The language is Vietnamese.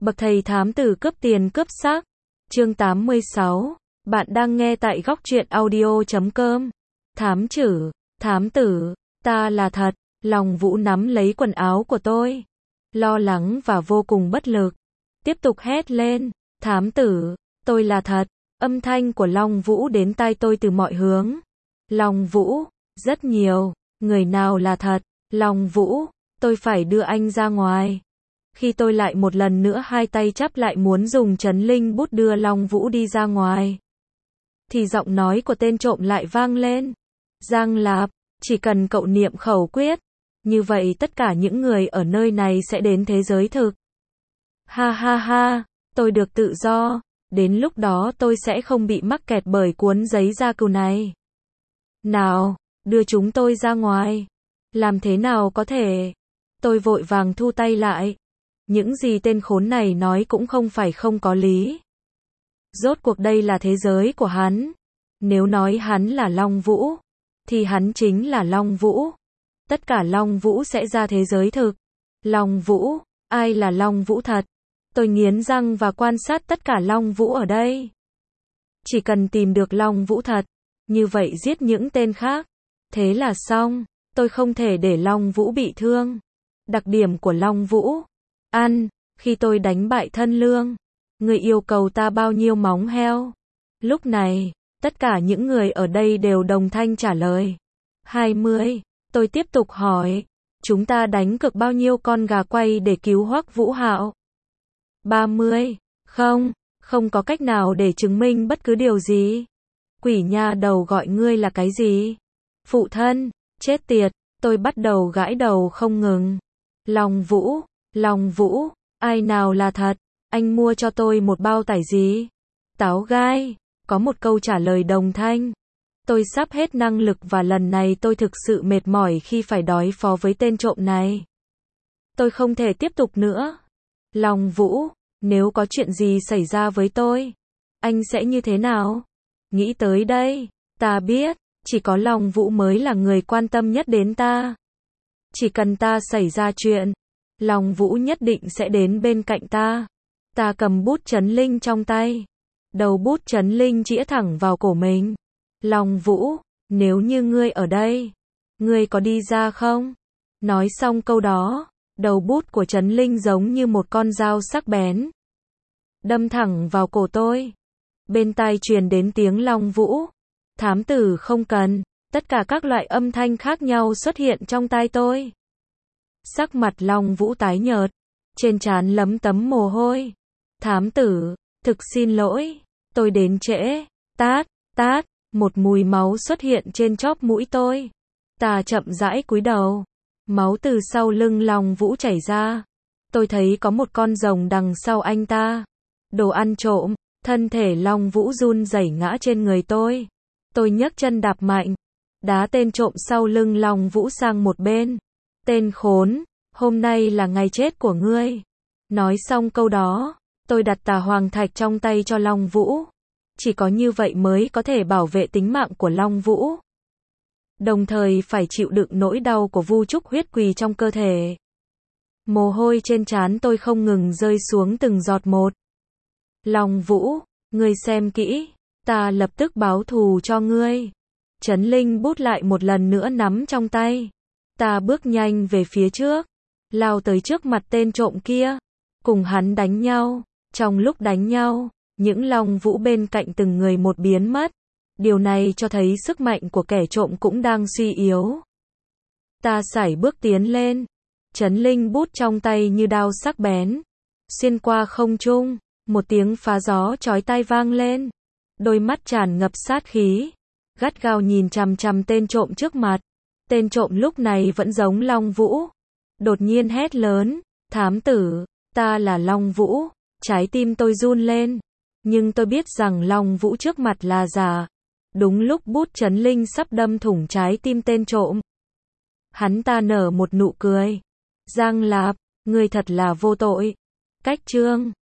Bậc thầy thám tử cướp tiền cướp xác. Chương 86. Bạn đang nghe tại góc truyện audio.com. Thám tử, ta là thật. Long Vũ nắm lấy quần áo của tôi, lo lắng và vô cùng bất lực. Tiếp tục hét lên, thám tử, tôi là thật. Âm thanh của Long Vũ đến tai tôi từ mọi hướng. Long Vũ, rất nhiều, người nào là thật? Long Vũ, tôi phải đưa anh ra ngoài. Khi tôi lại một lần nữa hai tay chắp lại muốn dùng trấn linh bút đưa Long Vũ đi ra ngoài, thì giọng nói của tên trộm lại vang lên. Giang Lạp, chỉ cần cậu niệm khẩu quyết, như vậy tất cả những người ở nơi này sẽ đến thế giới thực. Ha ha ha, tôi được tự do, đến lúc đó tôi sẽ không bị mắc kẹt bởi cuốn giấy gia cừu này. Nào, đưa chúng tôi ra ngoài. Làm thế nào có thể? Tôi vội vàng thu tay lại. Những gì tên khốn này nói cũng không phải không có lý. Rốt cuộc đây là thế giới của hắn. Nếu nói hắn là Long Vũ, thì hắn chính là Long Vũ. Tất cả Long Vũ sẽ ra thế giới thực. Long Vũ, ai là Long Vũ thật? Tôi nghiến răng và quan sát tất cả Long Vũ ở đây. Chỉ cần tìm được Long Vũ thật, như vậy giết những tên khác. Thế là xong, tôi không thể để Long Vũ bị thương. Đặc điểm của Long Vũ. Ăn, khi tôi đánh bại Thân Lương, người yêu cầu ta bao nhiêu móng heo? Lúc này, tất cả những người ở đây đều đồng thanh trả lời. 20, tôi tiếp tục hỏi, chúng ta đánh cược bao nhiêu con gà quay để cứu Hoắc Vũ Hạo? 30, không có cách nào để chứng minh bất cứ điều gì. Quỷ nha đầu gọi ngươi là cái gì? Phụ thân, chết tiệt, tôi bắt đầu gãi đầu không ngừng. Long Vũ, ai nào là thật? Anh mua cho tôi một bao tải gì? Táo gai, có một câu trả lời đồng thanh. Tôi sắp hết năng lực và lần này tôi thực sự mệt mỏi khi phải đối phó với tên trộm này. Tôi không thể tiếp tục nữa. Long Vũ, nếu có chuyện gì xảy ra với tôi, anh sẽ như thế nào? Nghĩ tới đây, ta biết, chỉ có Long Vũ mới là người quan tâm nhất đến ta. Chỉ cần ta xảy ra chuyện, Long Vũ nhất định sẽ đến bên cạnh ta. Ta cầm bút trấn linh trong tay. Đầu bút trấn linh chĩa thẳng vào cổ mình. Long Vũ, nếu như ngươi ở đây, ngươi có đi ra không? Nói xong câu đó, đầu bút của trấn linh giống như một con dao sắc bén, đâm thẳng vào cổ tôi. Bên tai truyền đến tiếng Long Vũ. Thám tử không cần. Tất cả các loại âm thanh khác nhau xuất hiện trong tai tôi. Sắc mặt Long Vũ tái nhợt, trên trán lấm tấm mồ hôi. Thám tử, thực xin lỗi, tôi đến trễ. Tát, một mùi máu xuất hiện trên chóp mũi tôi. Ta chậm rãi cúi đầu. Máu từ sau lưng Long Vũ chảy ra. Tôi thấy có một con rồng đằng sau anh ta. Đồ ăn trộm. Thân thể Long Vũ run rẩy ngã trên người tôi. Tôi nhấc chân đạp mạnh, đá tên trộm sau lưng Long Vũ sang một bên. Tên khốn, hôm nay là ngày chết của ngươi. Nói xong câu đó, tôi đặt tà hoàng thạch trong tay cho Long Vũ. Chỉ có như vậy mới có thể bảo vệ tính mạng của Long Vũ. Đồng thời phải chịu đựng nỗi đau của vu trúc huyết quỳ trong cơ thể. Mồ hôi trên trán tôi không ngừng rơi xuống từng giọt một. Long Vũ, ngươi xem kỹ, ta lập tức báo thù cho ngươi. Trấn linh bút lại một lần nữa nắm trong tay. Ta bước nhanh về phía trước, lao tới trước mặt tên trộm kia, cùng hắn đánh nhau. Trong lúc đánh nhau, những Long Vũ bên cạnh từng người một biến mất. Điều này cho thấy sức mạnh của kẻ trộm cũng đang suy yếu. Ta sải bước tiến lên, trấn linh bút trong tay như đao sắc bén, xuyên qua không trung. Một tiếng phá gió chói tai vang lên. Đôi mắt tràn ngập sát khí, gắt gao nhìn chằm chằm tên trộm trước mặt. Tên trộm lúc này vẫn giống Long Vũ. Đột nhiên hét lớn, thám tử, ta là Long Vũ. Trái tim tôi run lên. Nhưng tôi biết rằng Long Vũ trước mặt là giả. Đúng lúc bút trấn linh sắp đâm thủng trái tim tên trộm, hắn ta nở một nụ cười. Giang Lạp, ngươi thật là vô tội. Cách chương